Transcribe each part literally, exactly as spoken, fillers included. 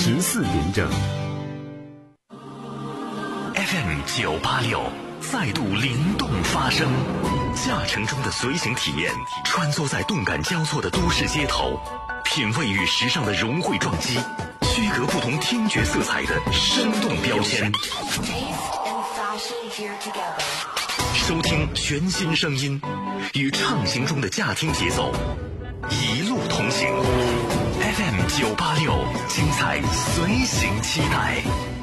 十四点整。 F M 九八六再度灵动发声，驾乘中的随行体验，穿梭在动感交错的都市街头，品味与时尚的融汇撞击，区隔不同听觉色彩的生动标签。收听全新声音，与畅行中的驾听节奏，一路同行。F M 九八六，精彩随行期待。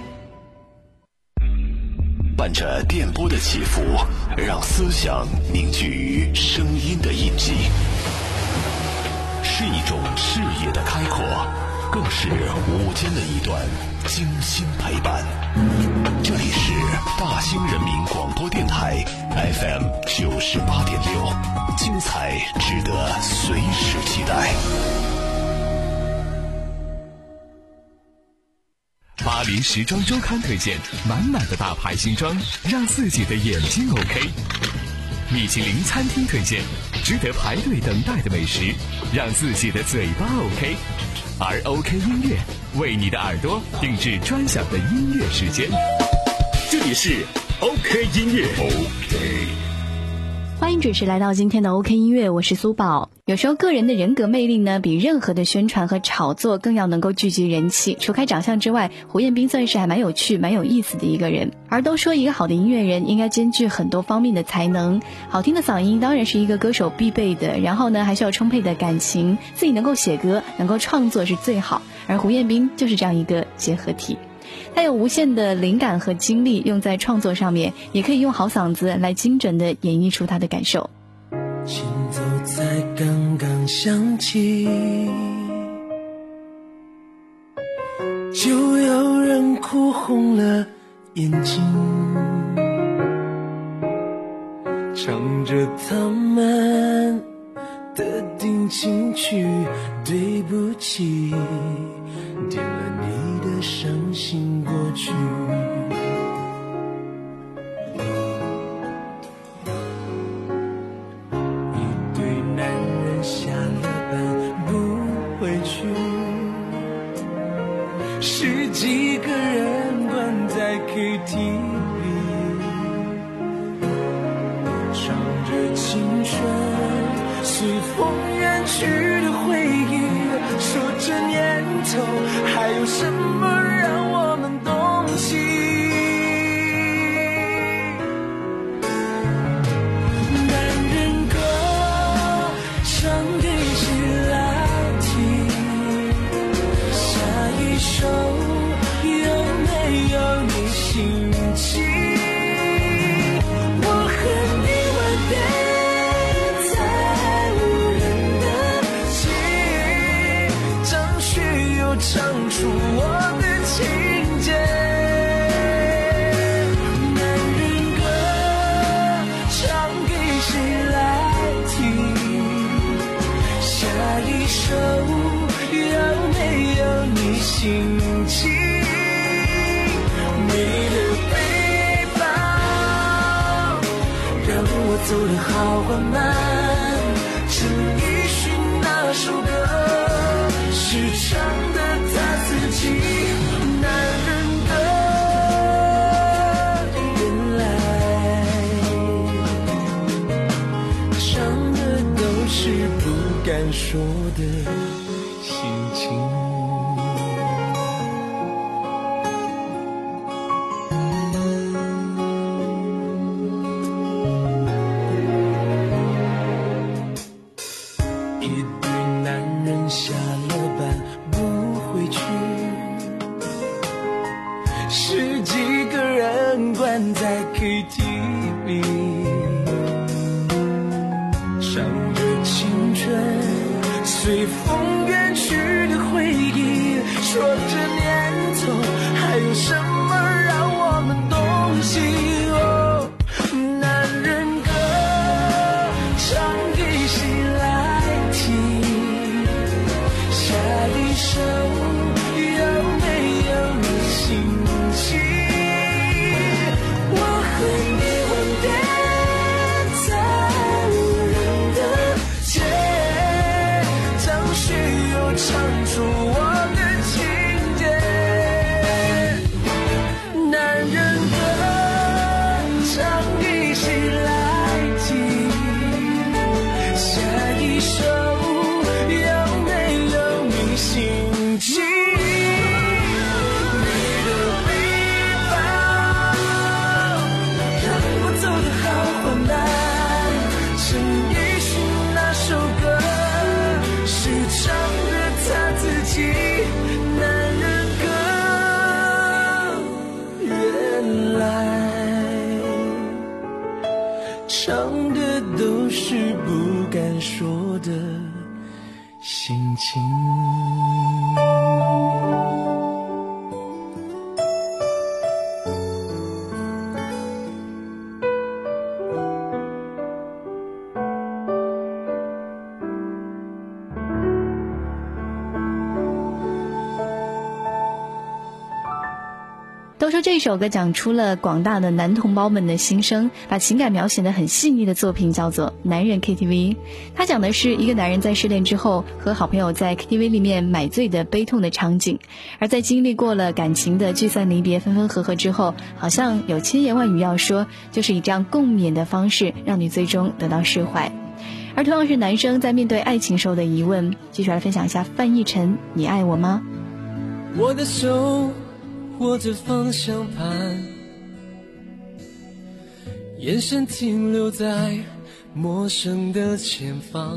伴着电波的起伏，让思想凝聚于声音的印记，是一种视野的开阔，更是午间的一段精心陪伴。这里是大兴人民广播电台 F M 九十八点六，精彩值得随时期待。 巴黎时装周刊推荐满满的大牌新装，让自己的眼睛 OK。米其林餐厅推荐值得排队等待的美食，让自己的嘴巴 OK。而 OK 音乐为你的耳朵定制专享的音乐时间。这里是 OK 音乐 OK。 欢迎准时来到今天的 OK 音乐，我是苏宝。有时候个人的人格魅力呢，比任何的宣传和炒作更要能够聚集人气。除开长相之外，胡彦斌算是还蛮有趣蛮有意思的一个人。而都说一个好的音乐人应该兼具很多方面的才能，好听的嗓音当然是一个歌手必备的，然后呢还需要充沛的感情，自己能够写歌能够创作是最好，而胡彦斌就是这样一个结合体。他有无限的灵感和精力用在创作上面，也可以用好嗓子来精准的演绎出他的感受。 琴奏才刚刚响起，就有人哭红了眼睛，唱着他们的定情曲，对不起，点了你的伤心过去。一对男人下了班不回去，十几个人关在 K T V， 唱着青春随风远去的回忆，说这年头还有什么让我们动情。男人歌唱给谁来听？下一首有没有你心情？我和你吻别在无人的街，张学友唱出我的情节。男人歌唱给谁来听？下一首有没有你心情？你的背包让我走得好缓慢，陈奕迅那首歌是唱的他自己。男人的原来唱的都是不敢说的心情。在 K T V 唱着青春随风远去的回忆，说这年头还有什么让我们动心。哦，男人歌唱给谁来听？下一首有没有你心情？唱出我的情节。 都说这首歌讲出了广大的男同胞们的心声，把情感描写得很细腻的作品叫做《男人 K T V》。它讲的是一个男人在失恋之后和好朋友在 K T V 里面买醉的悲痛的场景，而在经历过了感情的聚散离别分分合合之后，好像有千言万语要说，就是以这样共勉的方式让你最终得到释怀。而同样是男生在面对爱情时候的疑问，继续来分享一下范逸臣，你爱我吗？ 我的手握着方向盘，眼神停留在陌生的前方。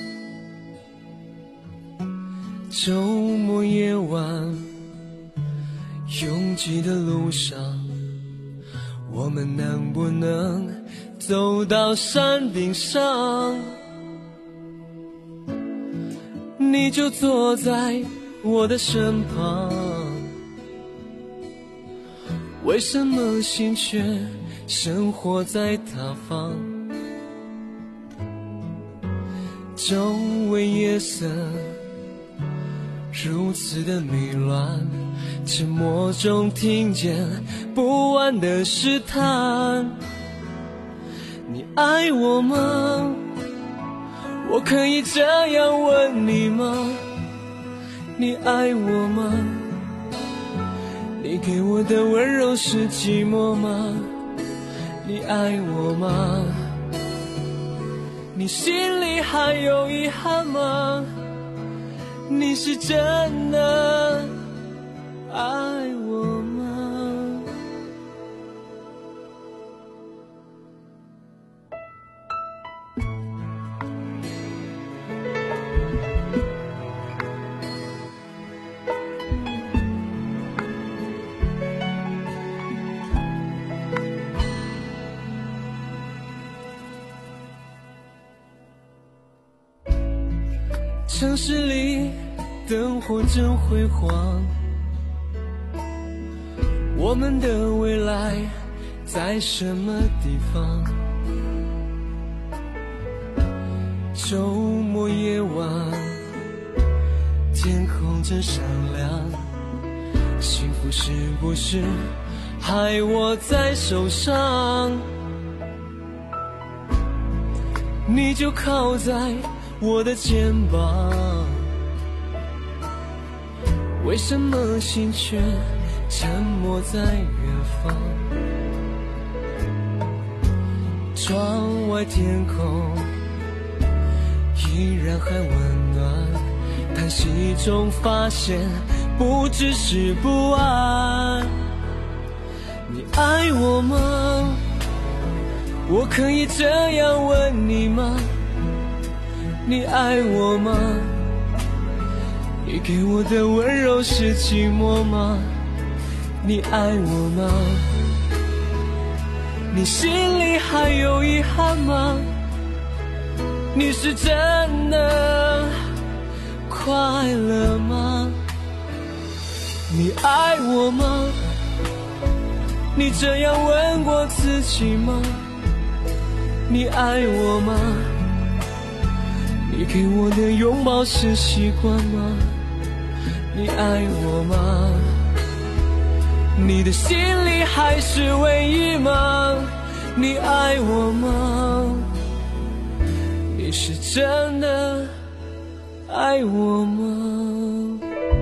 周末夜晚拥挤的路上，我们能不能走到山顶上？你就坐在我的身旁，为什么心却生活在他方？周围夜色如此的迷乱，沉默中听见不安的试探。你爱我吗？我可以这样问你吗？你爱我吗？你给我的温柔是寂寞吗？你爱我吗？你心里还有遗憾吗？你是真的爱我吗？城市里灯火真辉煌，我们的未来在什么地方？周末夜晚，天空真闪亮，幸福是不是还握在手上？你就靠在我的肩膀，为什么心却沉默在远方？窗外天空依然还温暖，叹息中发现不只是不安。你爱我吗？我可以这样问你吗？你爱我吗？你给我的温柔是寂寞吗？你爱我吗？你心里还有遗憾吗？你是真的快乐吗？你爱我吗？你这样问过自己吗？你爱我吗？你给我的拥抱是习惯吗？你爱我吗？你的心里还是唯一吗？你爱我吗？你是真的爱我吗？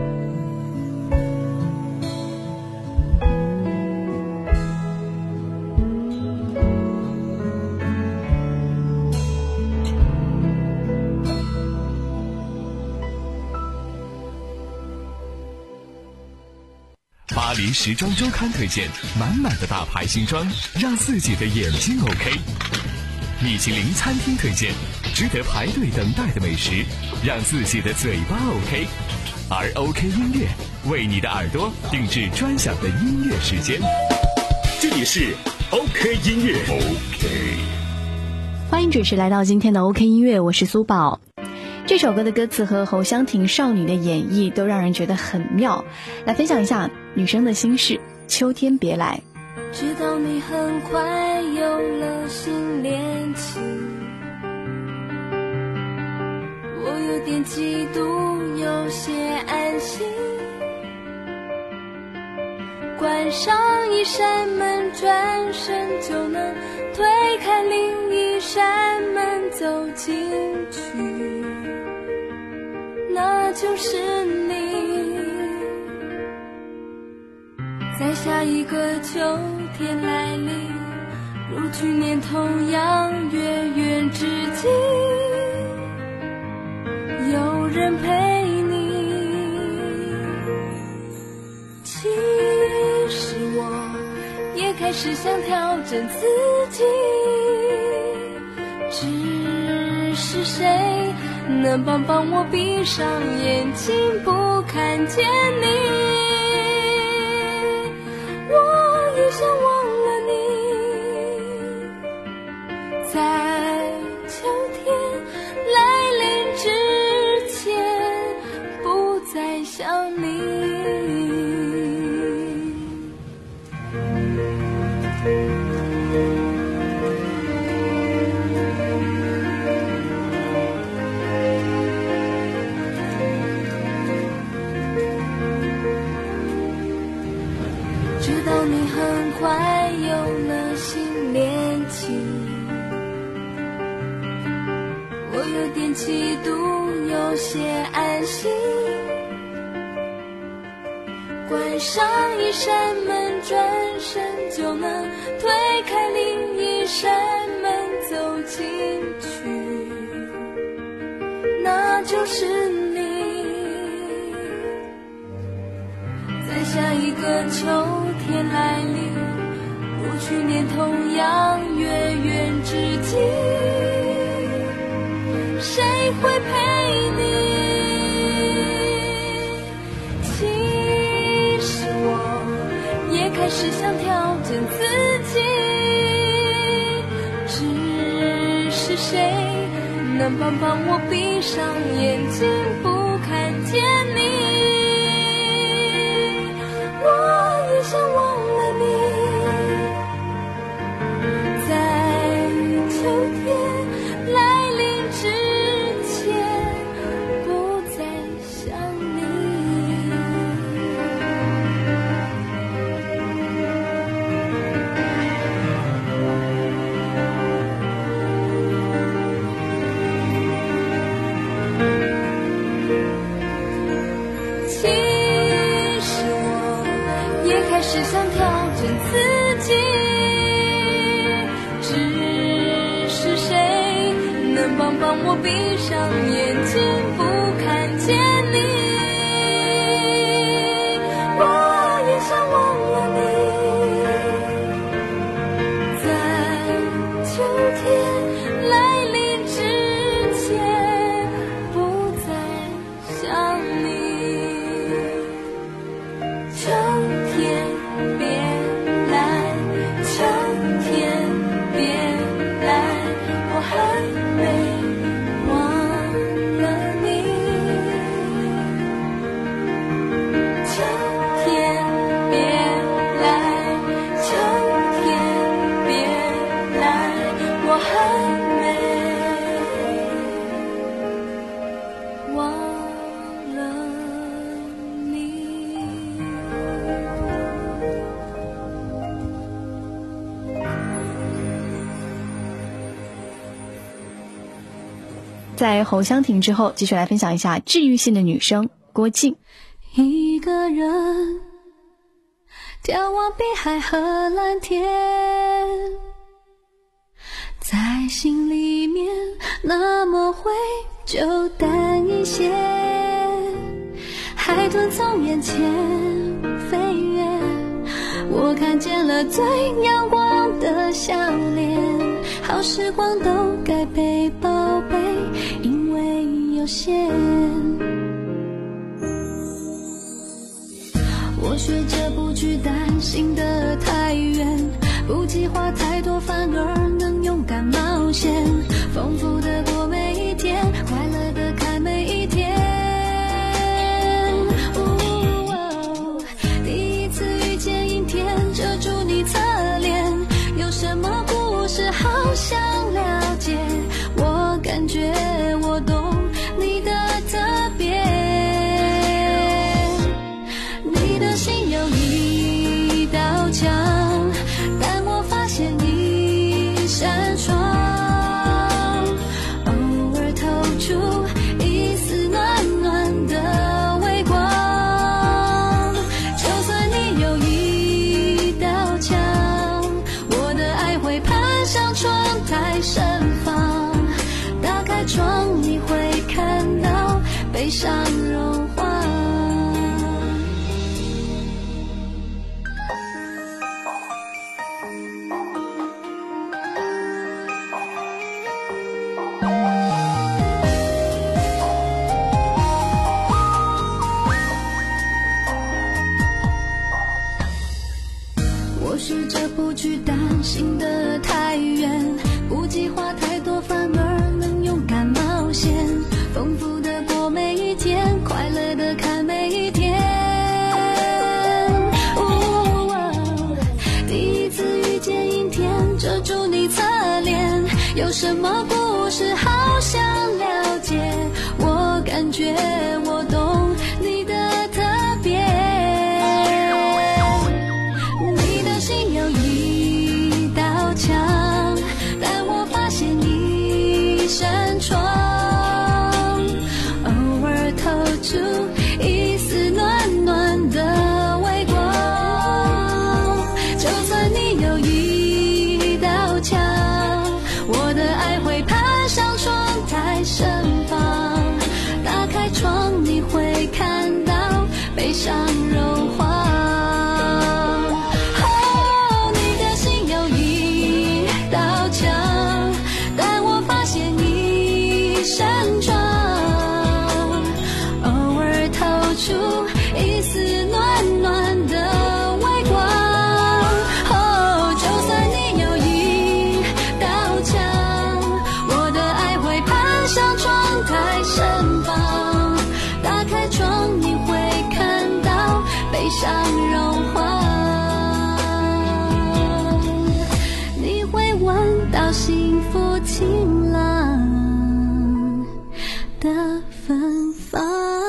巴黎时装周刊推荐满满的大牌新装，让自己的眼睛 OK。米其林餐厅推荐值得排队等待的美食，让自己的嘴巴 OK。而 OK 音乐为你的耳朵定制专享的音乐时间。 这里是 OK 音乐 OK。 欢迎准时来到今天的 OK 音乐，我是苏宝。这首歌的歌词和侯湘婷少女的演绎都让人觉得很妙，来分享一下女生的心事。秋天别来， 知道你很快有了新恋情，我有点嫉妒，有些安心， 关上一扇门，转身就能推开另一扇门走进去，那就是你。在下一个秋天来临，如去年同样月圆之际，有人陪你。其实我也开始想调整自己，只是谁能帮帮我闭上眼睛不看见你。我也想忘了你，在秋天来临之前不再想你。知道你很快有了新恋情，我有点嫉妒，有些安心。关上一扇门，转身就能推开另一扇门走进去，那就是你。在下一个秋天来临，如去年同样月圆之际，谁会陪你？其实我也开始想调整自己，只是谁能帮帮我闭上眼睛不看见你。我也想忘了你，在秋天来临之前不再想你。其实我也开始想调整自己，只是谁能帮帮我闭上眼睛不看见你。我也想忘了你，在秋天来临之前不再想你。秋天别来，秋天别来，我还没忘了你。秋天别来，秋天别来，我还没忘了你。 在侯湘婷之后，继续来分享一下治愈性的女生郭靖。 一个人眺望碧海和蓝天，在心里面那么灰就淡一些，海豚从眼前飞越，我看见了最阳光的笑脸。好时光都该被宝贝，因为有限。我学着不去担心的太远，不计划太多，反而能勇敢冒险，丰富的过每一天，快乐的看每一天。哦，第一次遇见阴天，遮住你侧脸，有什么故事好想了解，我感觉我懂你的特别。你的心有一试着不去担心的太远，不计划太多，反而能勇敢冒险，丰富的过每一天，快乐的看每一天。哦，第一次遇见阴天，遮住你侧脸，有什么故事好想了解，我感觉我懂你的特别。你的心有一道墙，但我发现一扇窗，偶尔透出一丝暖暖的微光。就算你有一道墙，我的爱会攀上窗台身旁，打开窗你会看到悲伤融化。哦，你的心有一道墙，但我发现一扇窗，偶尔透出一丝暖暖的微光。哦，就算你有一道墙，我的爱会攀上窗台身旁，打开窗你会看到悲伤融化，你会闻到幸福晴朗的芬芳。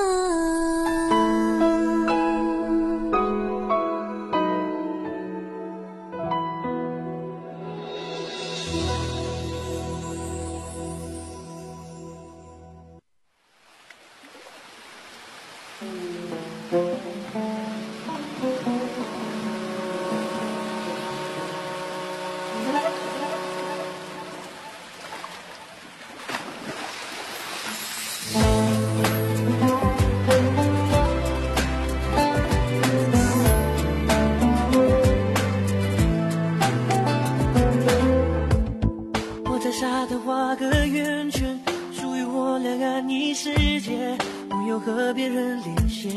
我在沙滩画个圆圈，属于我两岸一世界，不用和别人连线。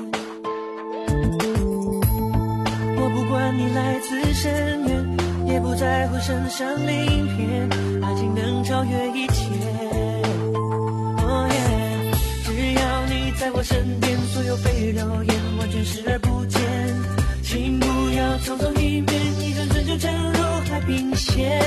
我不管你来自深渊，也不在乎身上鳞片，爱情能超越一切。Oh yeah， 只要你在我身边，所有蜚语言完全视而不见。请不要匆匆一面，一转身就沉入海平线。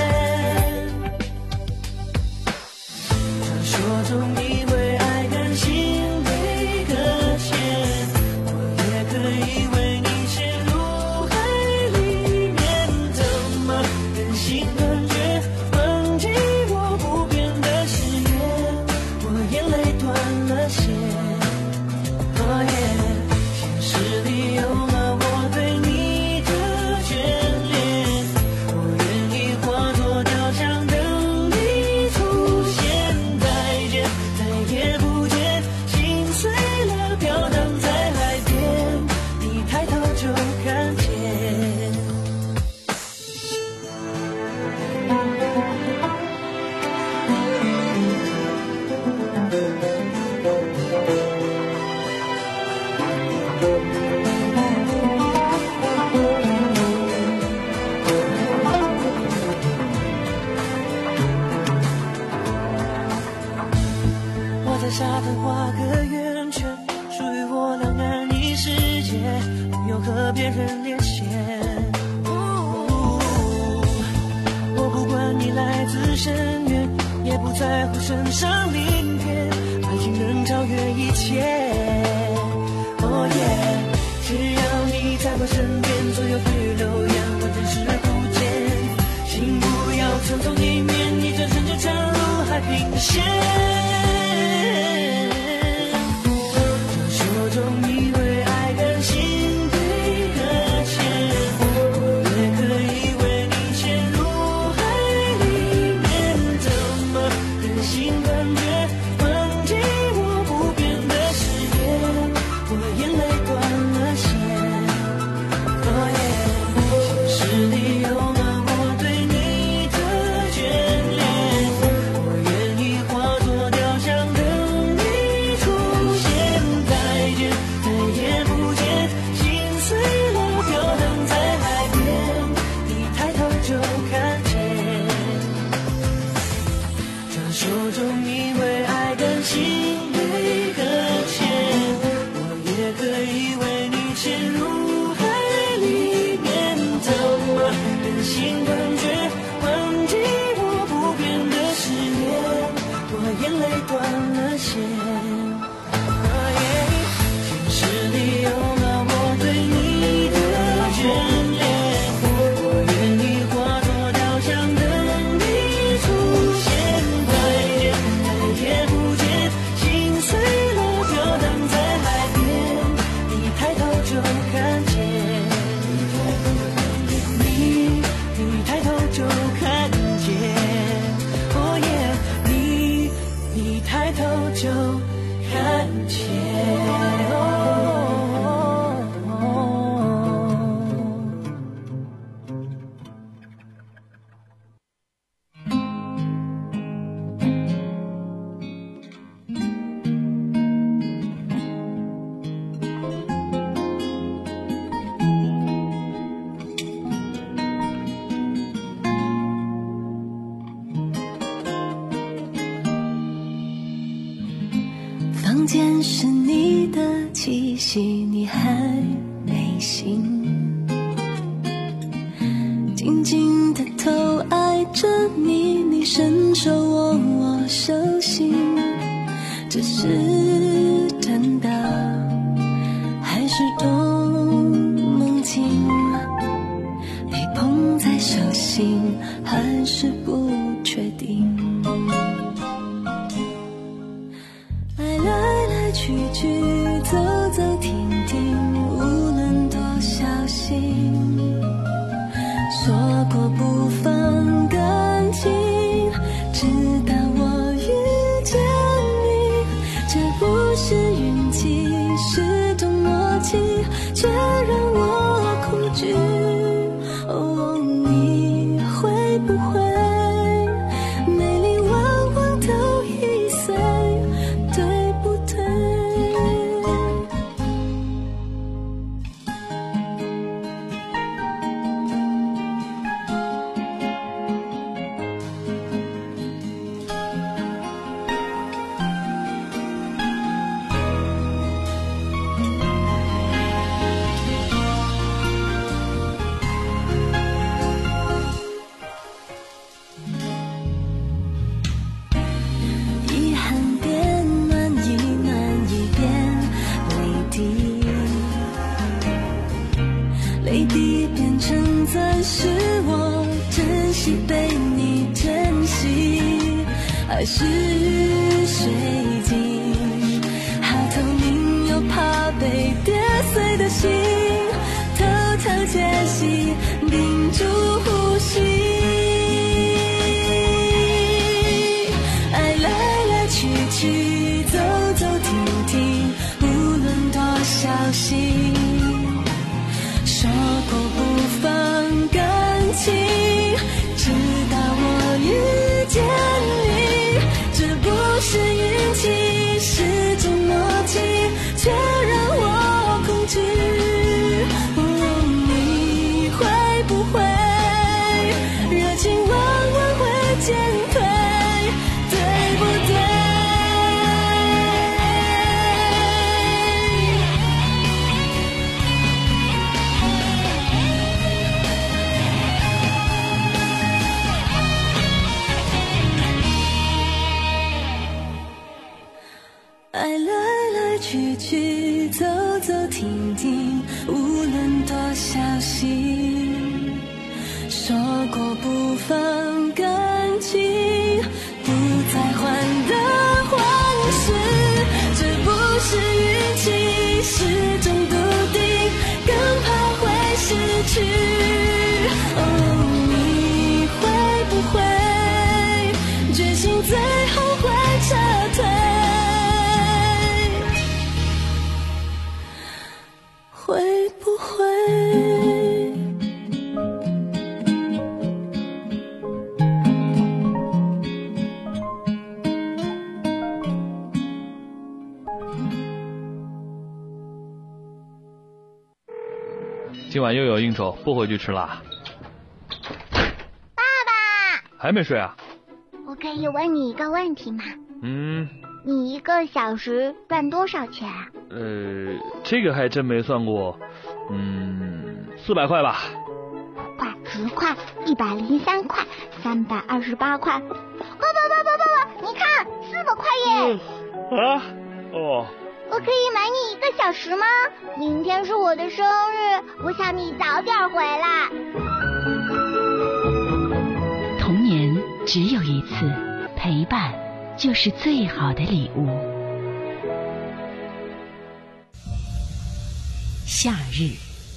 传说中以为爱甘心被搁浅，我也可以为你陷入海里面，怎么忍心断绝忘记我不变的誓言，我眼泪断了线。Oh yeah， 现实里有了我对你的眷恋，我愿意化作雕像等你出现。再见，再也不见，心碎了飘荡在海边，你抬头就看见。我在沙滩画个圆圈，属于我两岸一世界，不用和别人连线。我不管你来自深渊，也不在乎身上鳞片，爱情能超越一切。Oh yeah， 只要你在我身边，所有蜚语流言完全视而不见。请不要匆匆一面，一转身就沉入海平线。传说中以为爱甘心被搁浅，我也可以为你陷入海里面，怎么忍心断绝忘记我不变的誓心，静静的偷爱着你，你伸手握我手心，这是真的还是种梦境？被捧在手心还是不确定？爱来来去去，走走停停，无论多小心，说过不放感情，直到我遇见你。这不是运气，是种默契，却让我恐惧。哦，你会不会美丽往往都易碎，对不对？遗憾变暖意，暖意变泪滴，泪滴变成钻石，我珍惜被你珍惜，爱是水晶，好透明又怕被跌碎的心，偷偷窃喜，屏住呼吸。爱来来去去，走走停停，无论多小心，说过不放感情，直到我遇见你。这不是运气，是种默契，却让我恐惧。哦，你会不会热情往往会减退，对不对？爱来来去去，走走停停，无论多小心，说过不放感情，不再还的还是，这不是运气，是种笃定，更怕会失去。哦，你会不会决心最后会撤退？会不会？ 今晚又有应酬，不回去吃啦。 爸爸， 还没睡啊？ 我可以问你一个问题吗？ 嗯， 你一个小时赚多少钱啊？ 呃，这个还真没算过。嗯，四百块吧。 快，十块，一百零三块，三百二十八块。爸爸爸爸爸爸，你看，四百块耶！ 啊？哦。 我可以买你一个小时吗？明天是我的生日，我想你早点回来。 童年只有一次，陪伴就是最好的礼物。夏日，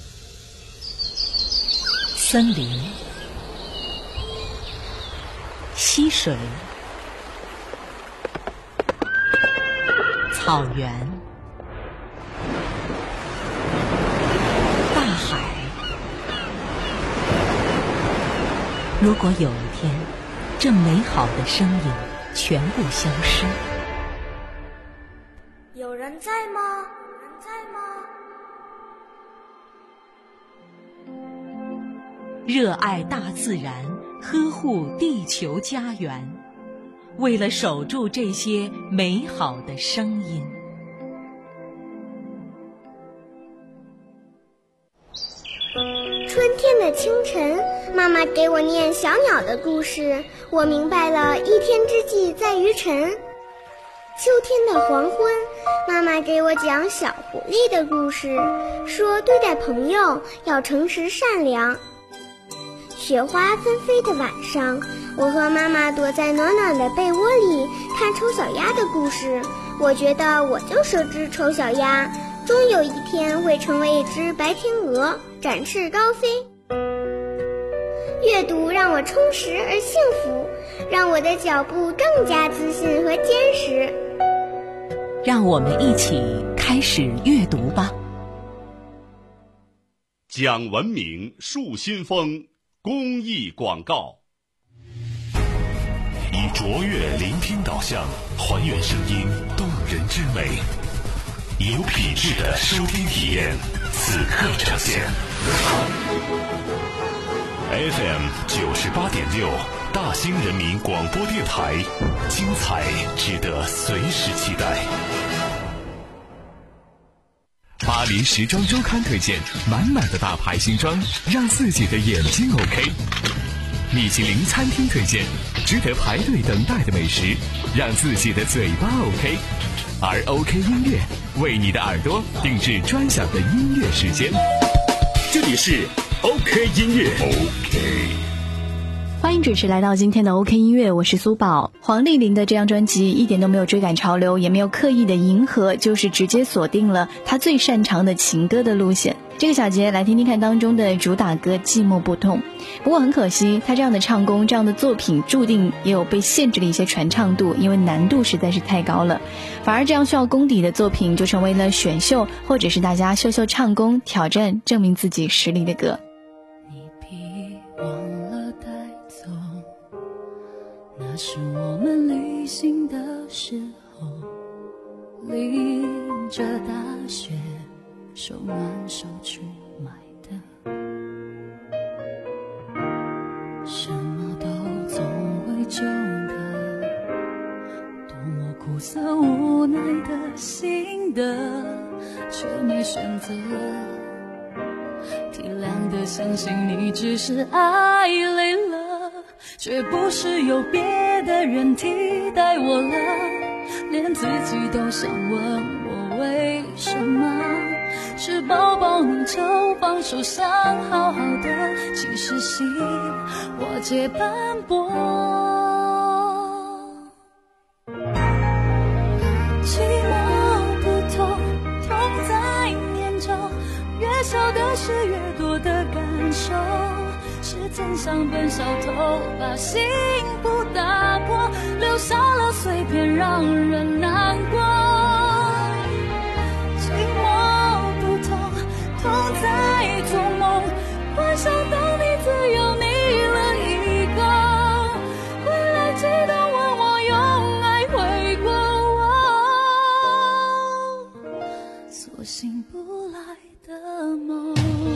森林，溪水，草原，大海。如果有一天，这美好的声音全部消失， 有人在吗？有人在吗？ 热爱大自然，呵护地球家园，为了守住这些美好的声音。 春天的清晨，妈妈给我念小鸟的故事，我明白了一天之计在于晨。秋天的黄昏，妈妈给我讲小狐狸的故事，说对待朋友要诚实善良。雪花纷飞的晚上，我和妈妈躲在暖暖的被窝里看丑小鸭的故事，我觉得我就是只丑小鸭，终有一天会成为一只白天鹅，展翅高飞。阅读让我充实而幸福，让我的脚步更加自信和坚实。 让我们一起开始阅读吧。 讲文明树新风公益广告。 以卓越聆听导向，还原声音动人之美，有品质的收听体验，此刻呈现。F M 九十八点六，大兴人民广播电台，精彩值得随时期待。 巴黎时装周刊推荐满满的大牌新装，让自己的眼睛 OK。米其林餐厅推荐值得排队等待的美食，让自己的嘴巴 OK。而 OK 音乐为你的耳朵定制专享的音乐时间。 这里是 OK 音乐 OK。 欢迎准时来到今天的 OK 音乐，我是苏宝。黄丽玲的这张专辑一点都没有追赶潮流，也没有刻意的迎合，就是直接锁定了她最擅长的情歌的路线。这个小节来听听看当中的主打歌《寂寞不痛》。不过很可惜，她这样的唱功，这样的作品注定也有被限制的一些传唱度，因为难度实在是太高了。反而这样需要功底的作品就成为了选秀或者是大家秀秀唱功，挑战证明自己实力的歌。 那是我们旅行的时候，淋着大雪，手挽手去买的，什么都总会旧的，多么苦涩无奈的心的，却没选择，体谅的相信你只是爱累了，却不是有别的人替代我了，连自己都想问我为什么，是抱抱你就放手想好好的，其实心我皆斑驳。寂寞不痛，痛在念旧，越小的事越多的感受，时间像本小偷，把心不打破，留下了碎片让人难过。寂寞不痛，痛在做梦，幻想到你自由腻了一个，回来记得问我用爱回过我，所醒不来的梦。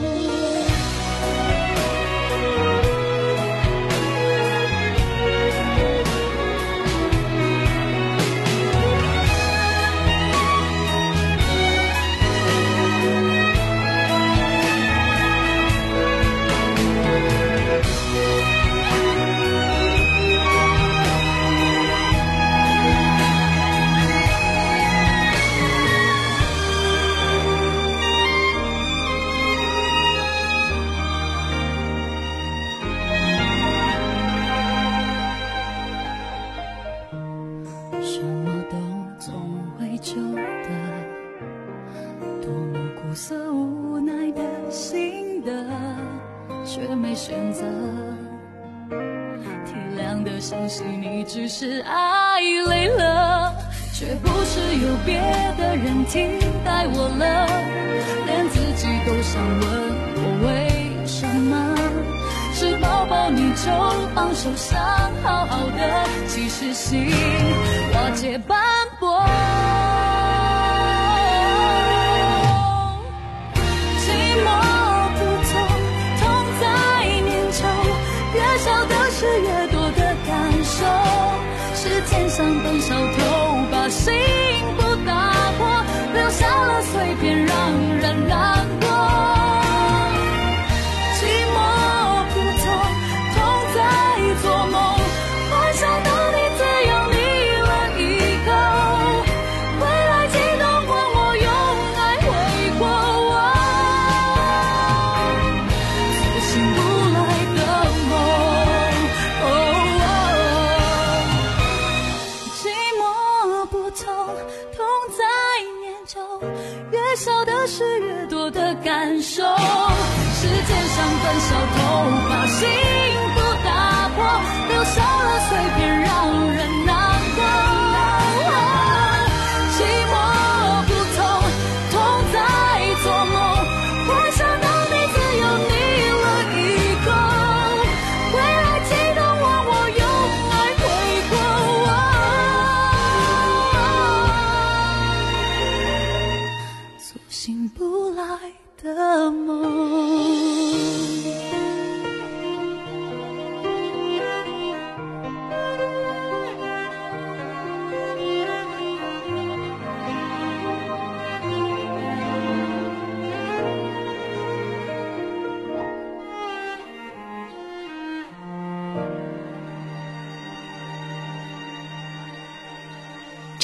相信你只是爱累了，却不是有别的人替代我了，连自己都想问我为什么，是抱抱你就放手想好好的，其实心瓦解斑驳。寂寞不痛，痛在念旧，越小的事越多的感受，时间像本小偷，把心不打破，留下了碎片让人难过。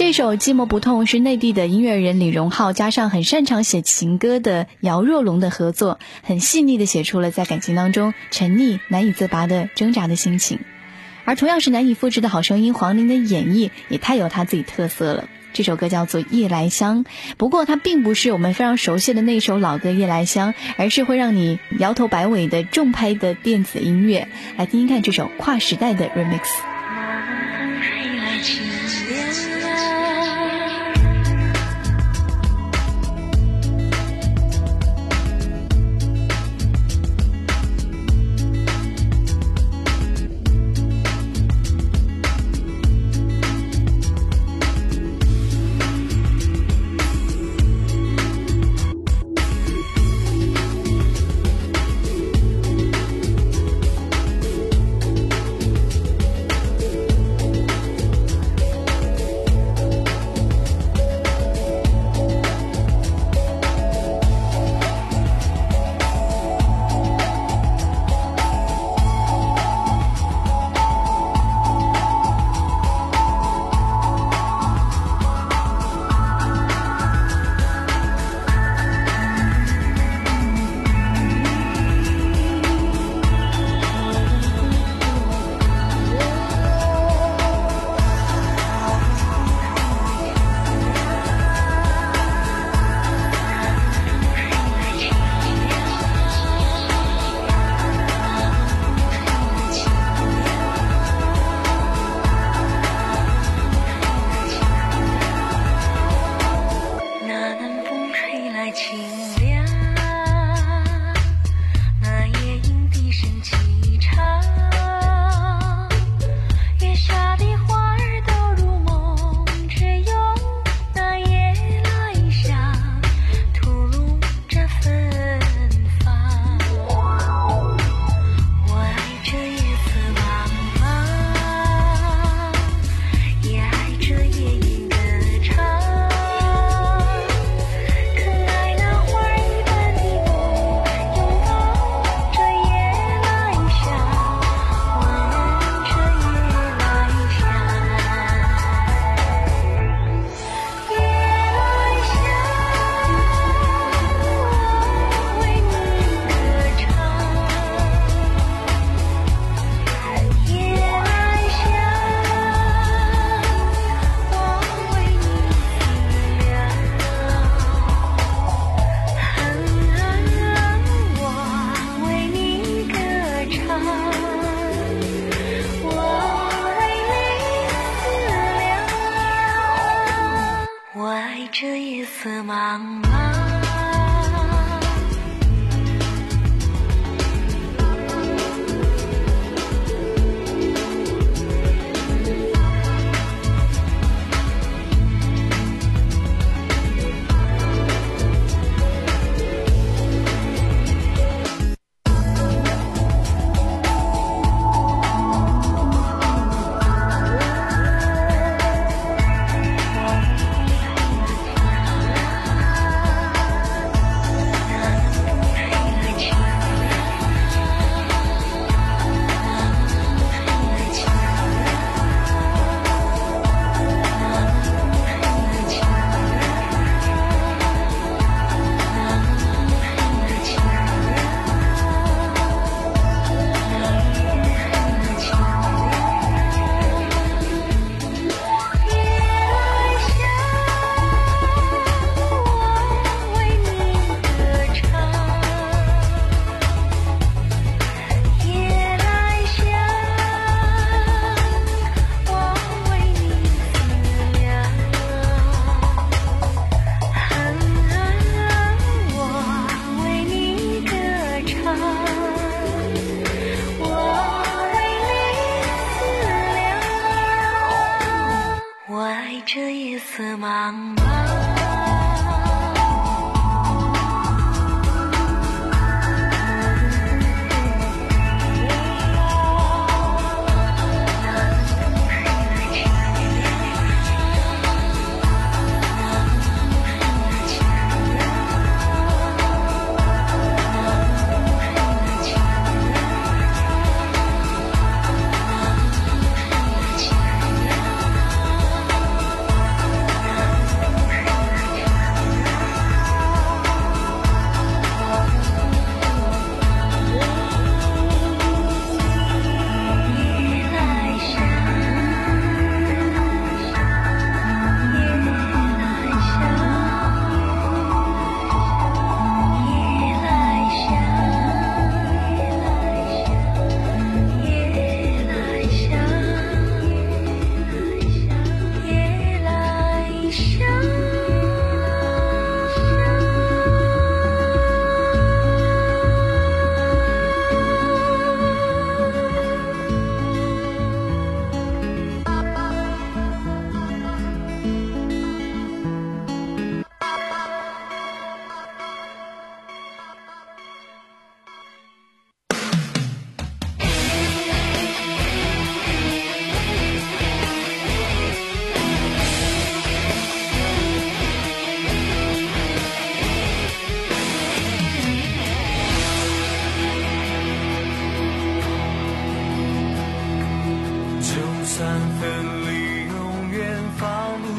这首《寂寞不痛》是内地的音乐人李荣浩加上很擅长写情歌的姚若龙的合作，很细腻地写出了在感情当中沉溺难以自拔的挣扎的心情。而同样是难以复制的好声音，黄龄的演绎也太有他自己特色了。这首歌叫做《夜来香》，不过它并不是我们非常熟悉的那首老歌《夜来香》，而是会让你摇头摆尾的重拍的电子音乐。来听听看这首跨时代的 remix。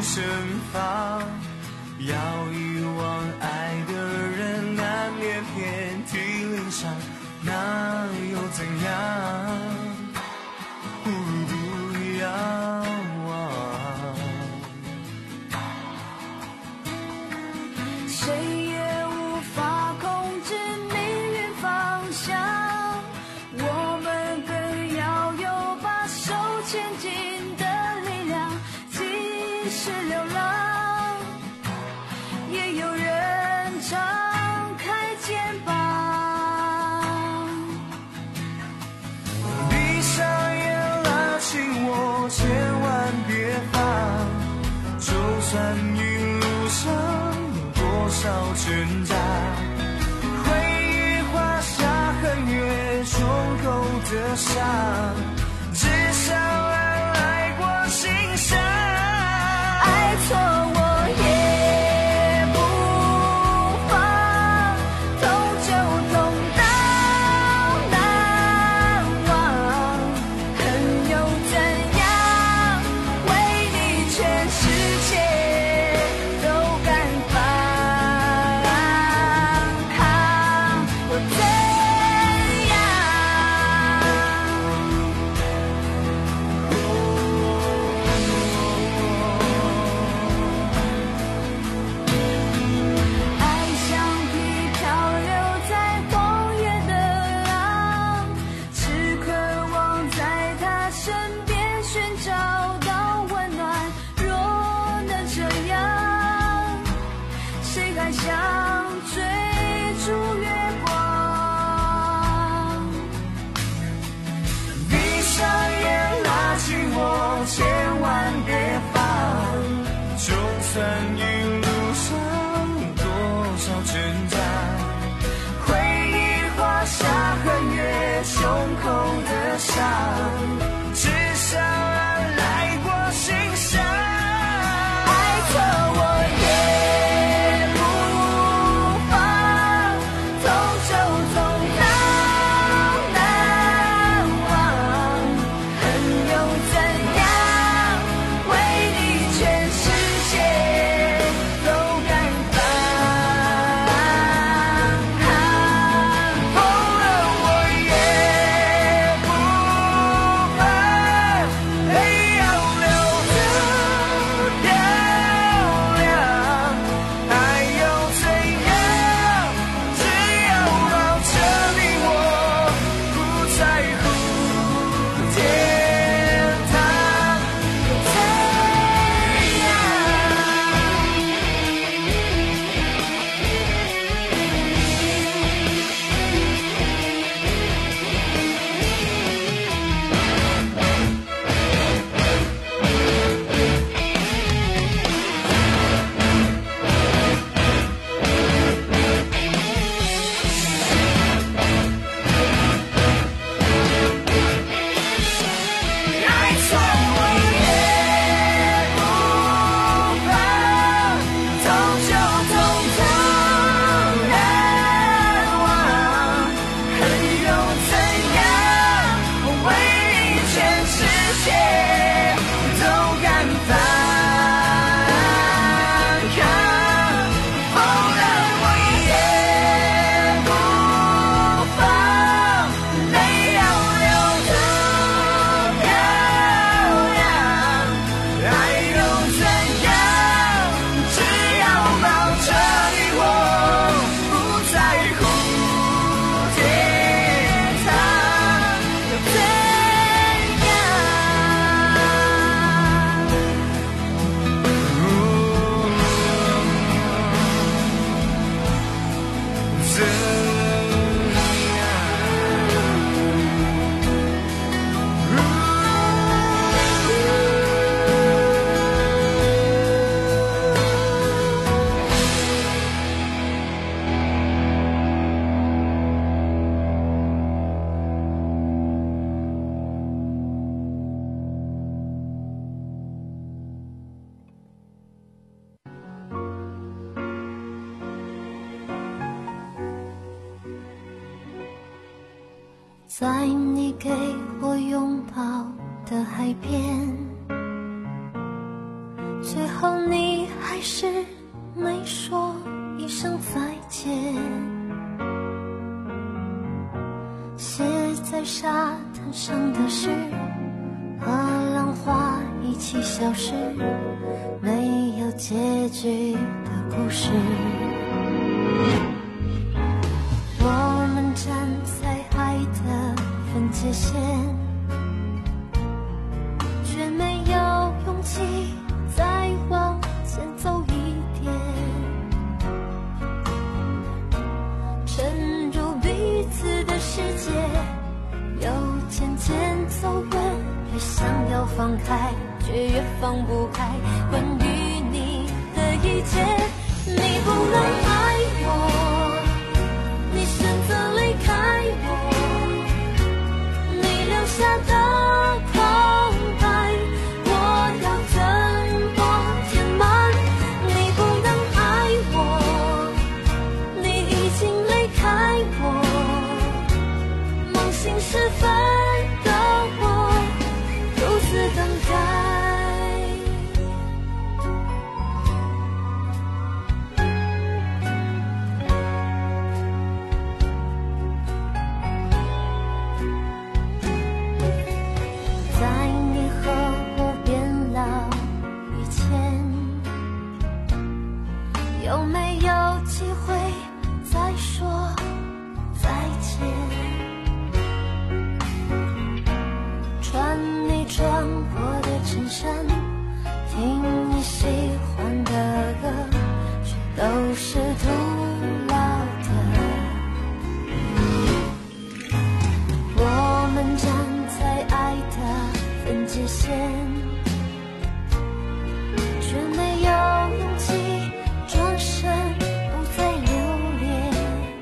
盛放。要遗忘爱的人，难免遍体鳞伤，那又怎样？不如不要忘。 谁也无法控制命运方向，我们更要有把手牵紧的力量。即使流浪，也有人敞开肩膀。 闭上眼，拉紧我，千万别放。就算一路上有多少挣扎，回忆划下横越胸口的伤，至少爱来过心上。 爱错我也不放，痛就痛到难忘。恨又怎样？为你全世界都敢放。又怎样？爱像匹漂流在荒原的狼，只渴望在他身边寻找到温暖。若能这样，谁还想追逐月光？ 闭上眼，拉紧我，千万别放。就算一路上有多少挣扎，回忆划下横越胸口的伤，至少爱来过心上。 爱错我也不放，痛就痛到难忘。恨又怎样？为你全世界都敢放。疯了我也不怕，泪要流得漂亮。爱又怎样？只要抱着你，我不在乎天堂。又怎样？爱错我也不怕，痛就痛到难忘。恨又怎样？为你全世界都敢放。疯了我也不放，泪要流得漂亮。爱又怎样？只要抱着你，我不在乎天堂。又怎在你给我拥抱的海边，最后后你还是没说一声再见，写在沙滩上的诗和浪花一起消失，没有结局的故事。我们站在爱的分界线，却没有勇气再往前走一点，沉入彼此的世界，又渐渐走远，越想要放开，却越放不开关于你的一切。你不能爱我，你选择离开我，你留下的空白，我要怎么填满？你不能爱我，你已经离开我，梦醒时分的我独自等待。有没有机会再说再见？穿你穿过的衬衫，听你喜欢的歌，却都是徒劳的。我们站在爱的分界线，却没有勇气转身不再留恋，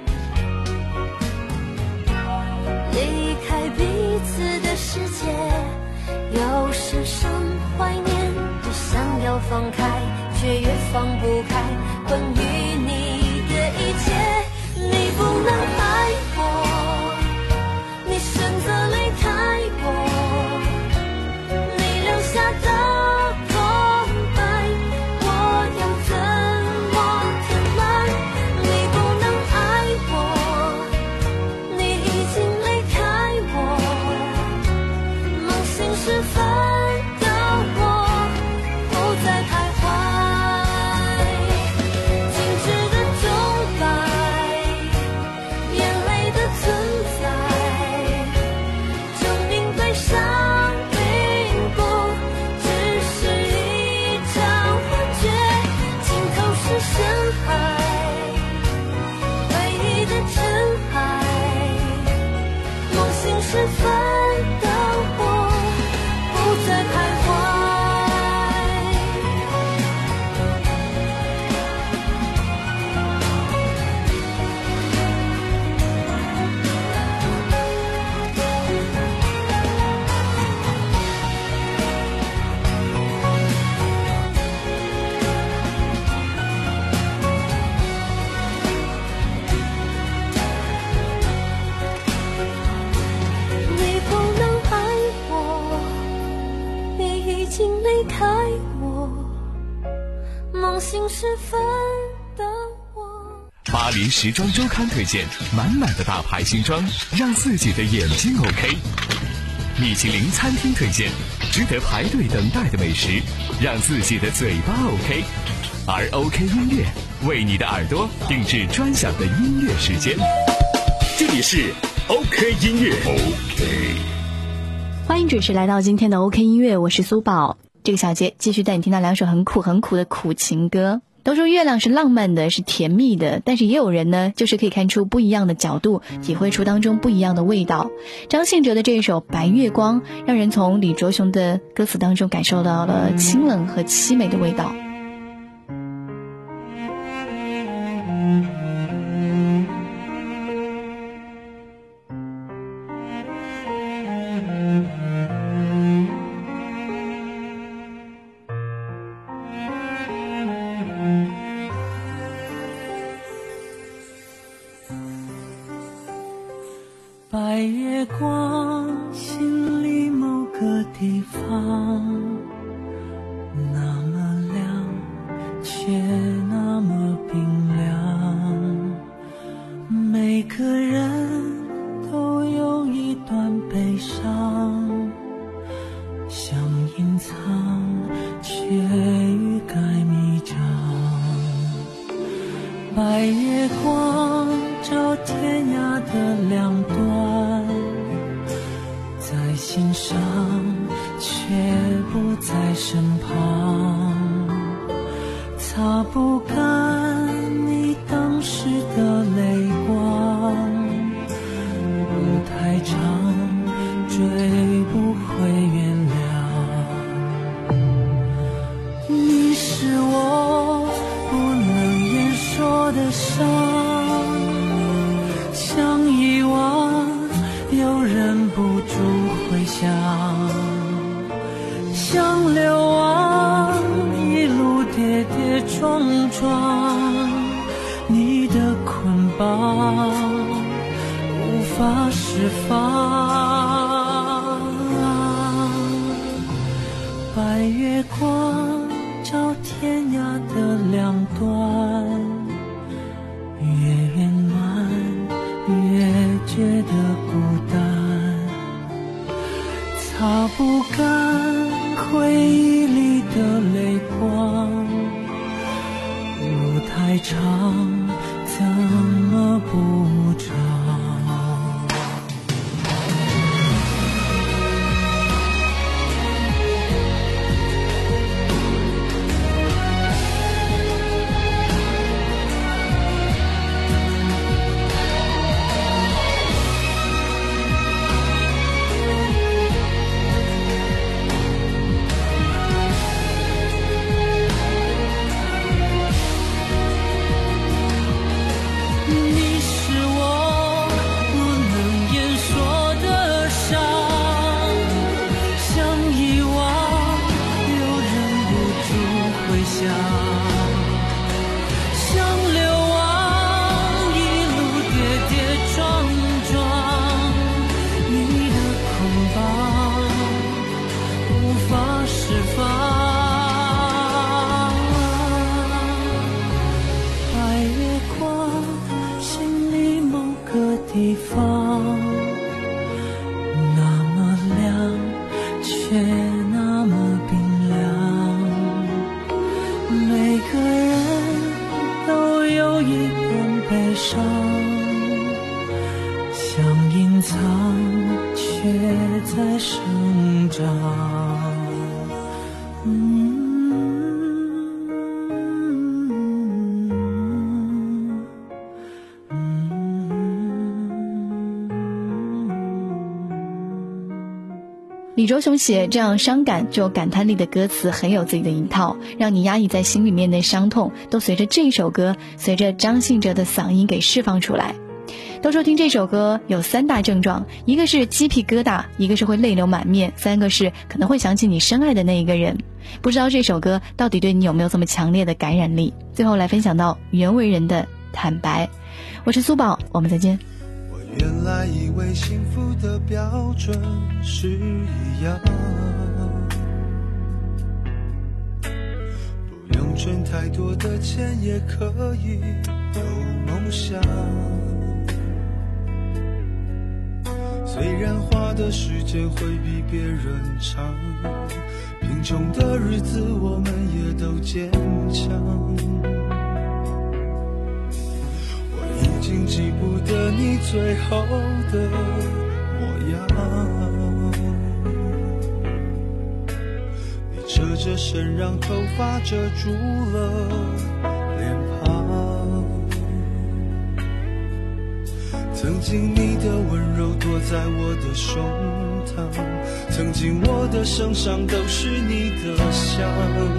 离开彼此的世界，又深深怀念，越想要放开，却越放不开关于你的一切。你不能爱我，你选择离开我，你留下的时分的我不再徘徊，静止的钟摆，眼泪的存在，证明悲伤并不只是一场幻觉，尽头是深海，回忆的尘埃，梦醒时分的我在徘徊。你不能爱我，你已经离开我，梦醒时分的我。 巴黎时装周刊推荐满满的大牌新装，让自己的眼睛 OK。米其林餐厅推荐值得排队等待的美食，让自己的嘴巴 OK。而 OK 音乐为你的耳朵定制专享的音乐时间。 这里是 OK 音乐 OK。 欢迎准时来到今天的 OK 音乐，我是苏宝。这个小节继续带你听到两首很苦很苦的苦情歌。都说月亮是浪漫的，是甜蜜的，但是也有人呢，就是可以看出不一样的角度，体会出当中不一样的味道。张信哲的这一首《白月光》，让人从李卓雄的歌词当中感受到了清冷和凄美的味道。 白月光，心里某个地方，那么亮， 段悲伤，想隐藏却欲盖弥彰。白月光照天涯的两端，在心上却不在身旁，擦不干你当时的泪光，路太长追不回原谅。你是我不能言说的伤，想遗忘又忍不住回想，想流亡一路跌跌撞撞，你的捆绑无法释放。白月光照天涯的两端，越圆满越觉得孤单，擦不干回忆里的泪光，路太长怎么不长。地方那么亮，却那么冰凉。每个人都有一点悲伤，想隐藏，却在生长。嗯李卓雄写这样伤感就感叹力的歌词很有自己的一套，让你压抑在心里面的伤痛都随着这首歌，随着张信哲的嗓音给释放出来。都说听这首歌有三大症状，一个是鸡皮疙瘩，一个是会泪流满面，三个是可能会想起你深爱的那一个人。不知道这首歌到底对你有没有这么强烈的感染力。最后来分享到袁惟仁的坦白。我是苏宝，我们再见。 原来以为幸福的标准是一样，不用赚太多的钱也可以有梦想。虽然花的时间会比别人长，贫穷的日子我们也都坚强。已经记不得你最后的模样，你侧着身让头发遮住了脸庞。曾经你的温柔躲在我的胸膛，曾经我的身上都是你的香。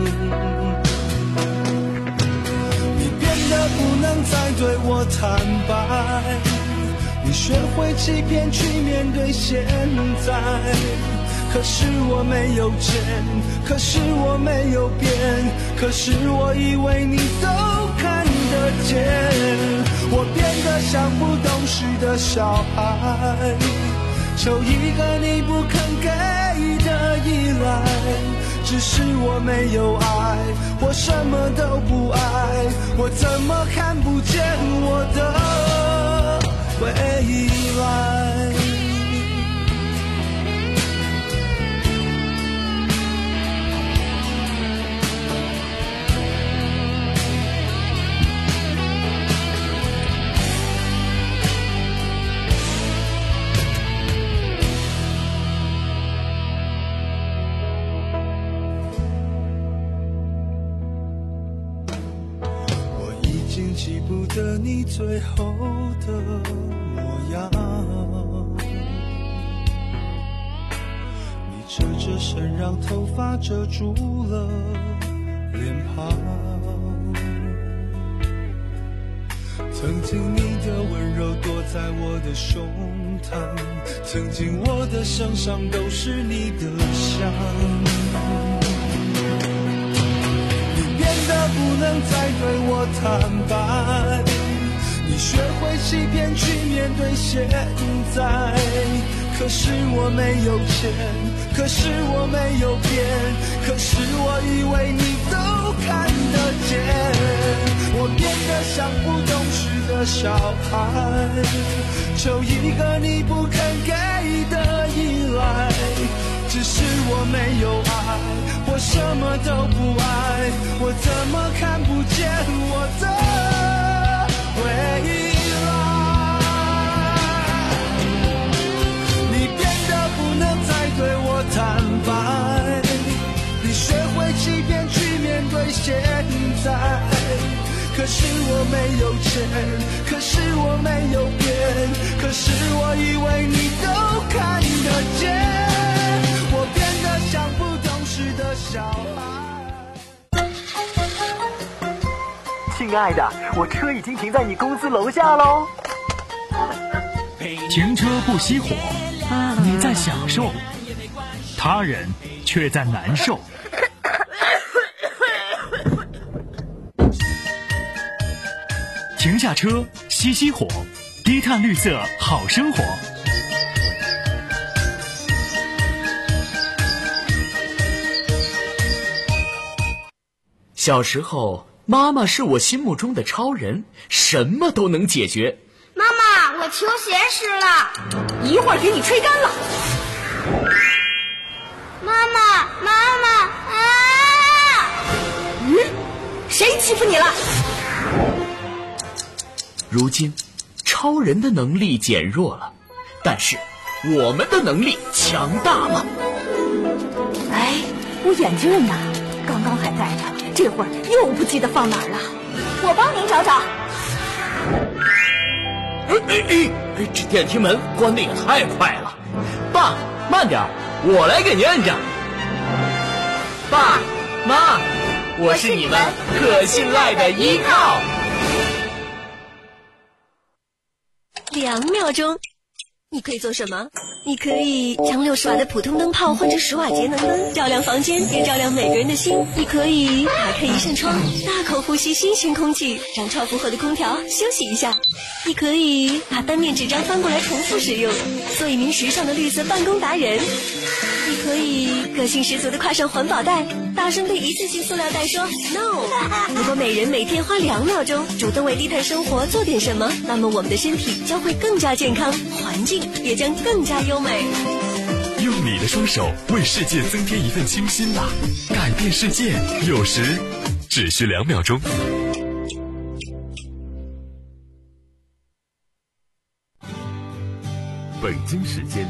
不能再对我坦白，你学会欺骗去面对现在。可是我没有钱，可是我没有变，可是我以为你都看得见。我变得像不懂事的小孩，求一个你不肯给的依赖。只是我没有爱，我什么都不爱，我怎么看不见我的未来？ 得你最后的模样。你侧着身，让头发遮住了脸庞。曾经你的温柔躲在我的胸膛，曾经我的身上都是你的香。你变得不能再对我坦白，你学会欺骗去面对现在。可是我没有钱，可是我没有变，可是我以为你都看得见。我变得像不懂事的小孩，求一个你不肯给的依赖。只是我没有爱，我什么都不爱，我怎么看不见我的未来？你变得不能再对我坦白，你学会欺骗去面对现在。可是我没有钱，可是我没有变，可是我以为你都看得见。我变得像不懂事的小孩。 亲爱的，我车已经停在你公司楼下喽。 停车不熄火，你在享受，他人却在难受。停下车，熄熄火，低碳绿色好生活。 小时候，妈妈是我心目中的超人，什么都能解决。 妈妈，我球鞋湿了， 一会儿给你吹干了。 妈妈，妈妈啊！ 嗯，谁欺负你了？ 如今，超人的能力减弱了，但是我们的能力强大了。 哎，我眼镜呢？刚刚还在呢，这会儿又不记得放哪儿了。我帮您找找。 哎哎哎！这电梯门关得也太快了。爸，慢点，我来给您摁着。爸妈，我是你们可信赖的依靠。 两秒钟，你可以做什么？你可以将六十瓦的普通灯泡换成十瓦节能灯，照亮房间，也照亮每个人的心。你可以打开一扇窗，大口呼吸新鲜空气，让超负荷的空调休息一下。你可以把单面纸张翻过来重复使用，做一名时尚的绿色办公达人。你可以个性十足的挎上环保袋，大声对一次性塑料袋说 no。 如果每人每天花两秒钟主动为低碳生活做点什么，那么我们的身体将会更加健康，环境也将更加优美。 用你的双手为世界增添一份清新吧，改变世界有时只需两秒钟。北京时间